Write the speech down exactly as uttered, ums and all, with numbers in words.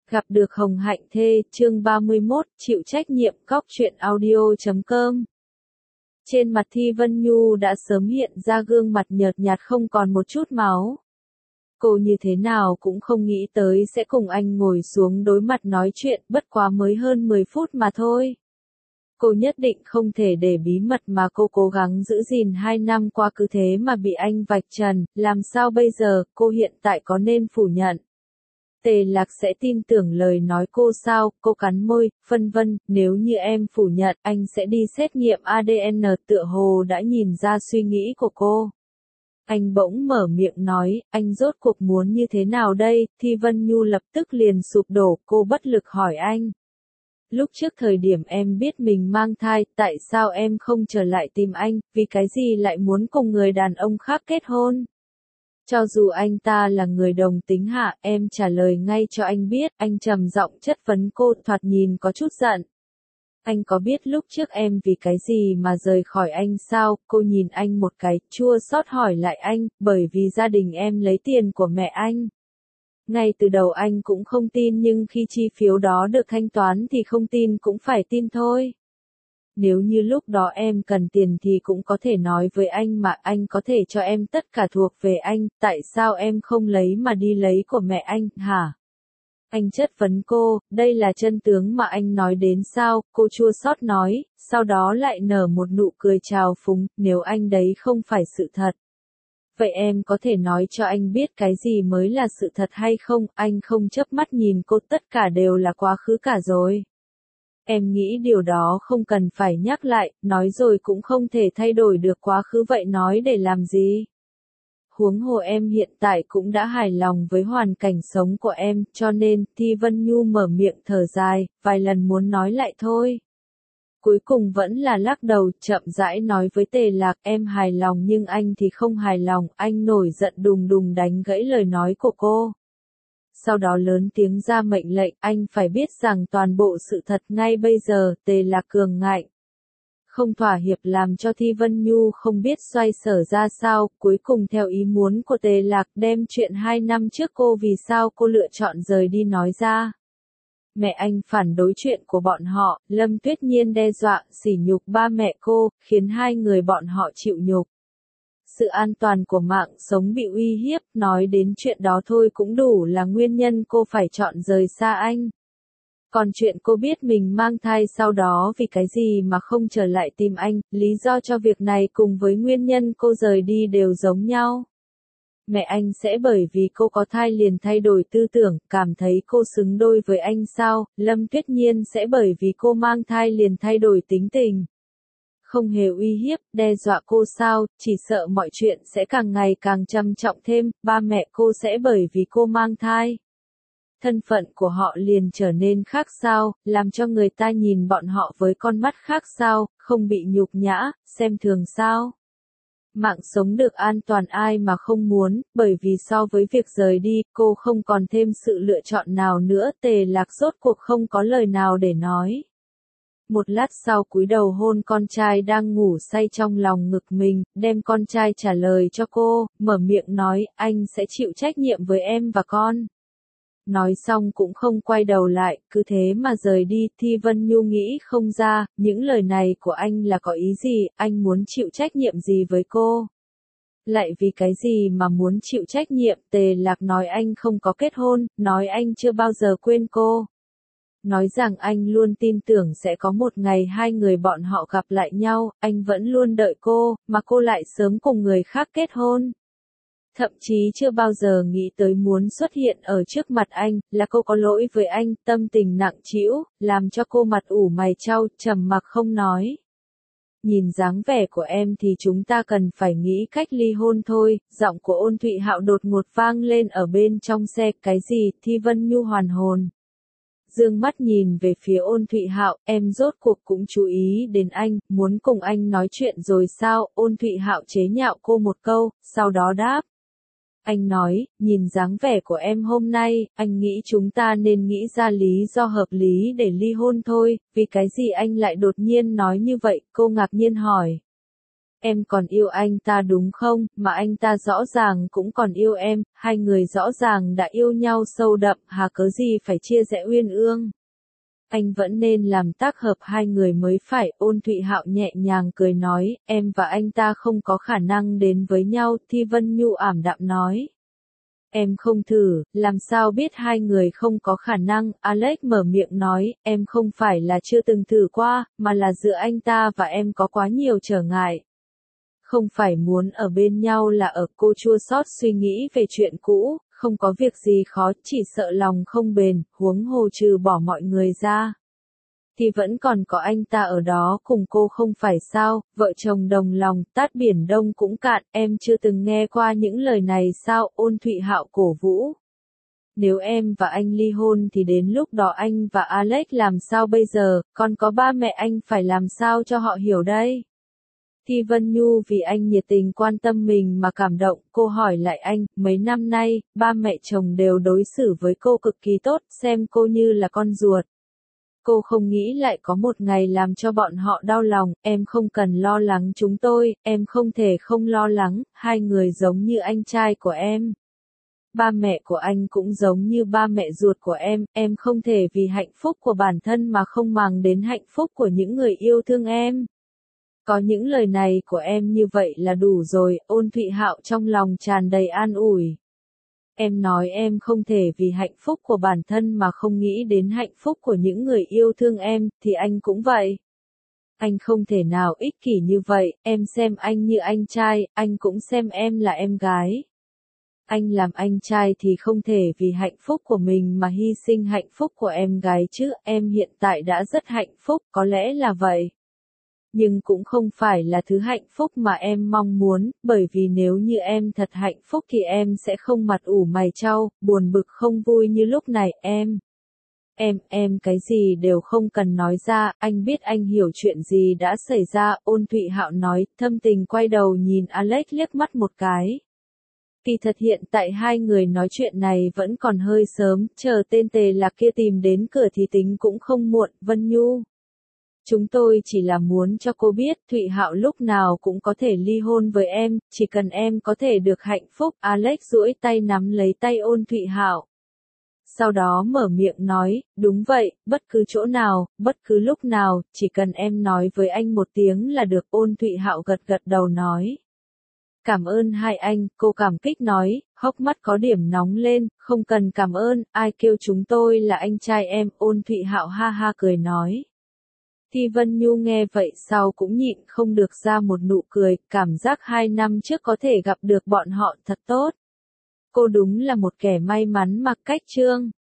Gặp được Hồng Hạnh Thê, chương ba mươi mốt, chịu trách nhiệm, cóc truyện audio chấm com. Trên mặt Thi Vân Nhu đã sớm hiện ra gương mặt nhợt nhạt không còn một chút máu. Cô như thế nào cũng không nghĩ tới sẽ cùng anh ngồi xuống đối mặt nói chuyện, bất quá mới hơn mười phút mà thôi. Cô nhất định không thể để bí mật mà cô cố gắng giữ gìn hai năm qua cứ thế mà bị anh vạch trần, làm sao bây giờ, cô hiện tại có nên phủ nhận? Tề Lạc sẽ tin tưởng lời nói cô sao, cô cắn môi, phân vân, nếu như em phủ nhận, anh sẽ đi xét nghiệm a đê en tựa hồ đã nhìn ra suy nghĩ của cô. Anh bỗng mở miệng nói, anh rốt cuộc muốn như thế nào đây, Thi Vân Nhu lập tức liền sụp đổ, cô bất lực hỏi anh. Lúc trước thời điểm em biết mình mang thai, tại sao em không trở lại tìm anh, vì cái gì lại muốn cùng người đàn ông khác kết hôn? Cho dù anh ta là người đồng tính hạ, em trả lời ngay cho anh biết, anh trầm giọng chất vấn cô, thoạt nhìn có chút giận. Anh có biết lúc trước em vì cái gì mà rời khỏi anh sao? Cô nhìn anh một cái, chua xót hỏi lại anh, bởi vì gia đình em lấy tiền của mẹ anh. Ngay từ đầu anh cũng không tin nhưng khi chi phiếu đó được thanh toán thì không tin cũng phải tin thôi. Nếu như lúc đó em cần tiền thì cũng có thể nói với anh mà anh có thể cho em tất cả thuộc về anh, tại sao em không lấy mà đi lấy của mẹ anh, hả? Anh chất vấn cô, đây là chân tướng mà anh nói đến sao, cô chua xót nói, sau đó lại nở một nụ cười trào phúng, nếu anh đấy không phải sự thật. Vậy em có thể nói cho anh biết cái gì mới là sự thật hay không, anh không chớp mắt nhìn cô, tất cả đều là quá khứ cả rồi. Em nghĩ điều đó không cần phải nhắc lại, nói rồi cũng không thể thay đổi được quá khứ vậy nói để làm gì. Huống hồ em hiện tại cũng đã hài lòng với hoàn cảnh sống của em, cho nên, Thi Vân Nhu mở miệng thở dài, vài lần muốn nói lại thôi. Cuối cùng vẫn là lắc đầu, chậm rãi nói với Tề Lạc, em hài lòng nhưng anh thì không hài lòng, anh nổi giận đùng đùng đánh gãy lời nói của cô. Sau đó lớn tiếng ra mệnh lệnh, anh phải biết rằng toàn bộ sự thật ngay bây giờ, Tề Lạc cường ngạnh. Không thỏa hiệp làm cho Thi Vân Nhu không biết xoay sở ra sao, cuối cùng theo ý muốn của Tề Lạc đem chuyện hai năm trước cô vì sao cô lựa chọn rời đi nói ra. Mẹ anh phản đối chuyện của bọn họ, Lâm Tuyết Nhiên đe dọa, sỉ nhục ba mẹ cô, khiến hai người bọn họ chịu nhục. Sự an toàn của mạng sống bị uy hiếp, nói đến chuyện đó thôi cũng đủ là nguyên nhân cô phải chọn rời xa anh. Còn chuyện cô biết mình mang thai sau đó vì cái gì mà không trở lại tìm anh, lý do cho việc này cùng với nguyên nhân cô rời đi đều giống nhau. Mẹ anh sẽ bởi vì cô có thai liền thay đổi tư tưởng, cảm thấy cô xứng đôi với anh sao, Lâm Tuyết Nhiên sẽ bởi vì cô mang thai liền thay đổi tính tình. Không hề uy hiếp, đe dọa cô sao, chỉ sợ mọi chuyện sẽ càng ngày càng trầm trọng thêm, ba mẹ cô sẽ bởi vì cô mang thai. Thân phận của họ liền trở nên khác sao, làm cho người ta nhìn bọn họ với con mắt khác sao, không bị nhục nhã, xem thường sao. Mạng sống được an toàn ai mà không muốn, bởi vì so với việc rời đi, cô không còn thêm sự lựa chọn nào nữa, Tề Lạc rốt cuộc không có lời nào để nói. Một lát sau cúi đầu hôn con trai đang ngủ say trong lòng ngực mình, đem con trai trả lời cho cô, mở miệng nói, anh sẽ chịu trách nhiệm với em và con. Nói xong cũng không quay đầu lại, cứ thế mà rời đi, Thi Vân Nhu nghĩ không ra, những lời này của anh là có ý gì, anh muốn chịu trách nhiệm gì với cô? Lại vì cái gì mà muốn chịu trách nhiệm, Tề Lạc nói anh không có kết hôn, nói anh chưa bao giờ quên cô. Nói rằng anh luôn tin tưởng sẽ có một ngày hai người bọn họ gặp lại nhau, anh vẫn luôn đợi cô, mà cô lại sớm cùng người khác kết hôn. Thậm chí chưa bao giờ nghĩ tới muốn xuất hiện ở trước mặt anh, là cô có lỗi với anh, tâm tình nặng trĩu, làm cho cô mặt ủ mày chau, trầm mặc không nói. Nhìn dáng vẻ của em thì chúng ta cần phải nghĩ cách ly hôn thôi, giọng của Ôn Thụy Hạo đột ngột vang lên ở bên trong xe, cái gì, Thi Vân Nhu hoàn hồn. Dương mắt nhìn về phía Ôn Thụy Hạo, em rốt cuộc cũng chú ý đến anh, muốn cùng anh nói chuyện rồi sao, Ôn Thụy Hạo chế nhạo cô một câu, sau đó đáp. Anh nói, nhìn dáng vẻ của em hôm nay, anh nghĩ chúng ta nên nghĩ ra lý do hợp lý để ly hôn thôi, vì cái gì anh lại đột nhiên nói như vậy, cô ngạc nhiên hỏi. Em còn yêu anh ta đúng không, mà anh ta rõ ràng cũng còn yêu em, hai người rõ ràng đã yêu nhau sâu đậm, hà cớ gì phải chia rẽ uyên ương. Anh vẫn nên làm tác hợp hai người mới phải. Ôn Thụy Hạo nhẹ nhàng cười nói, em và anh ta không có khả năng đến với nhau. Thi Vân Nhu ảm đạm nói. Em không thử, làm sao biết hai người không có khả năng. Alex mở miệng nói, em không phải là chưa từng thử qua, mà là giữa anh ta và em có quá nhiều trở ngại. Không phải muốn ở bên nhau là ở. Cô chua xót suy nghĩ về chuyện cũ, không có việc gì khó, chỉ sợ lòng không bền, huống hồ trừ bỏ mọi người ra. Thì vẫn còn có anh ta ở đó cùng cô không phải sao, vợ chồng đồng lòng, tát biển đông cũng cạn, em chưa từng nghe qua những lời này sao. Ôn Thụy Hạo cổ vũ. Nếu em và anh ly hôn thì đến lúc đó anh và Alex làm sao bây giờ, còn có ba mẹ anh phải làm sao cho họ hiểu đây. Thi Vân Nhu vì anh nhiệt tình quan tâm mình mà cảm động, cô hỏi lại anh, mấy năm nay, ba mẹ chồng đều đối xử với cô cực kỳ tốt, xem cô như là con ruột. Cô không nghĩ lại có một ngày làm cho bọn họ đau lòng, em không cần lo lắng chúng tôi, em không thể không lo lắng, hai người giống như anh trai của em. Ba mẹ của anh cũng giống như ba mẹ ruột của em, em không thể vì hạnh phúc của bản thân mà không màng đến hạnh phúc của những người yêu thương em. Có những lời này của em như vậy là đủ rồi. Ôn Thụy Hạo trong lòng tràn đầy an ủi. Em nói em không thể vì hạnh phúc của bản thân mà không nghĩ đến hạnh phúc của những người yêu thương em, thì anh cũng vậy. Anh không thể nào ích kỷ như vậy, em xem anh như anh trai, anh cũng xem em là em gái. Anh làm anh trai thì không thể vì hạnh phúc của mình mà hy sinh hạnh phúc của em gái chứ, em hiện tại đã rất hạnh phúc, có lẽ là vậy. Nhưng cũng không phải là thứ hạnh phúc mà em mong muốn, bởi vì nếu như em thật hạnh phúc thì em sẽ không mặt ủ mày chau, buồn bực không vui như lúc này, em. Em, em cái gì đều không cần nói ra, anh biết anh hiểu chuyện gì đã xảy ra. Ôn Thụy Hạo nói, thâm tình quay đầu nhìn Alex liếc mắt một cái. Kỳ thật hiện tại hai người nói chuyện này vẫn còn hơi sớm, chờ tên Tề Lạc kia tìm đến cửa thì tính cũng không muộn. Vân Nhu. Chúng tôi chỉ là muốn cho cô biết, Thụy Hạo lúc nào cũng có thể ly hôn với em, chỉ cần em có thể được hạnh phúc. Alex duỗi tay nắm lấy tay Ôn Thụy Hạo. Sau đó mở miệng nói, đúng vậy, bất cứ chỗ nào, bất cứ lúc nào, chỉ cần em nói với anh một tiếng là được. Ôn Thụy Hạo gật gật đầu nói. Cảm ơn hai anh, cô cảm kích nói, hốc mắt có điểm nóng lên, không cần cảm ơn, ai kêu chúng tôi là anh trai em. Ôn Thụy Hạo ha ha cười nói. Thi Vân Nhu nghe vậy sau cũng nhịn không được ra một nụ cười, cảm giác hai năm trước có thể gặp được bọn họ thật tốt. Cô đúng là một kẻ may mắn mặc cách trương.